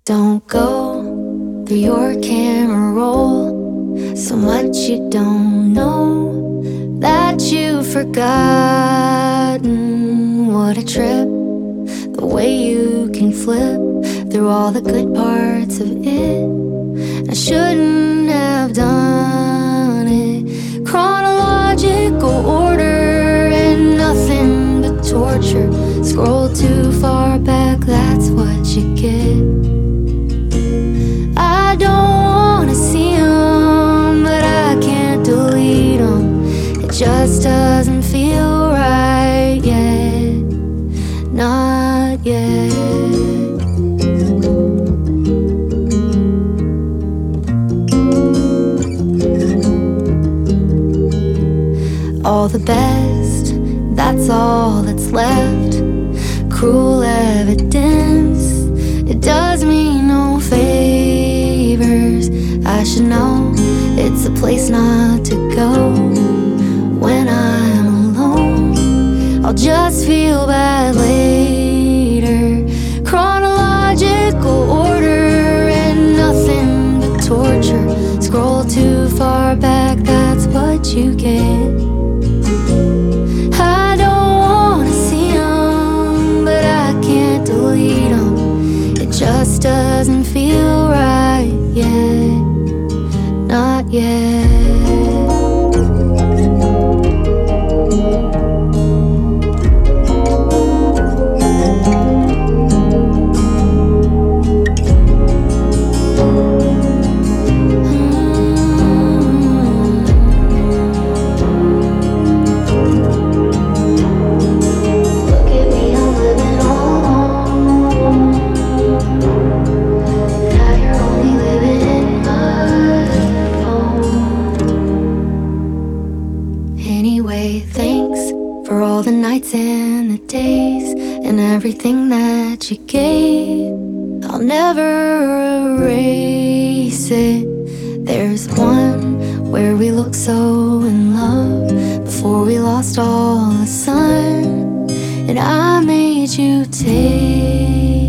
Don't go through your camera roll so much you don't know that you've forgotten what a trip. The way you can flip through all the good parts of it. I shouldn't have done it. Chronological order and nothing but torture. Scroll too far back, that's what you get. I don't wanna see them, but I can't delete them. It just doesn't feel right yet. Not yet. All the best, that's all that's left. Cruel evidence, it does me no favors. I should know it's a place not to go. When I'm alone, I'll just feel bad later. Chronological order and nothing but torture. Scroll too far back, that's what you get. I don't wanna see them, but I can't delete them. It just doesn't feel right yet. Not yet. Anyway, thanks for all the nights and the days and everything that you gave. I'll never erase it. There's one where we looked so in love before we lost all the sun, and I made you take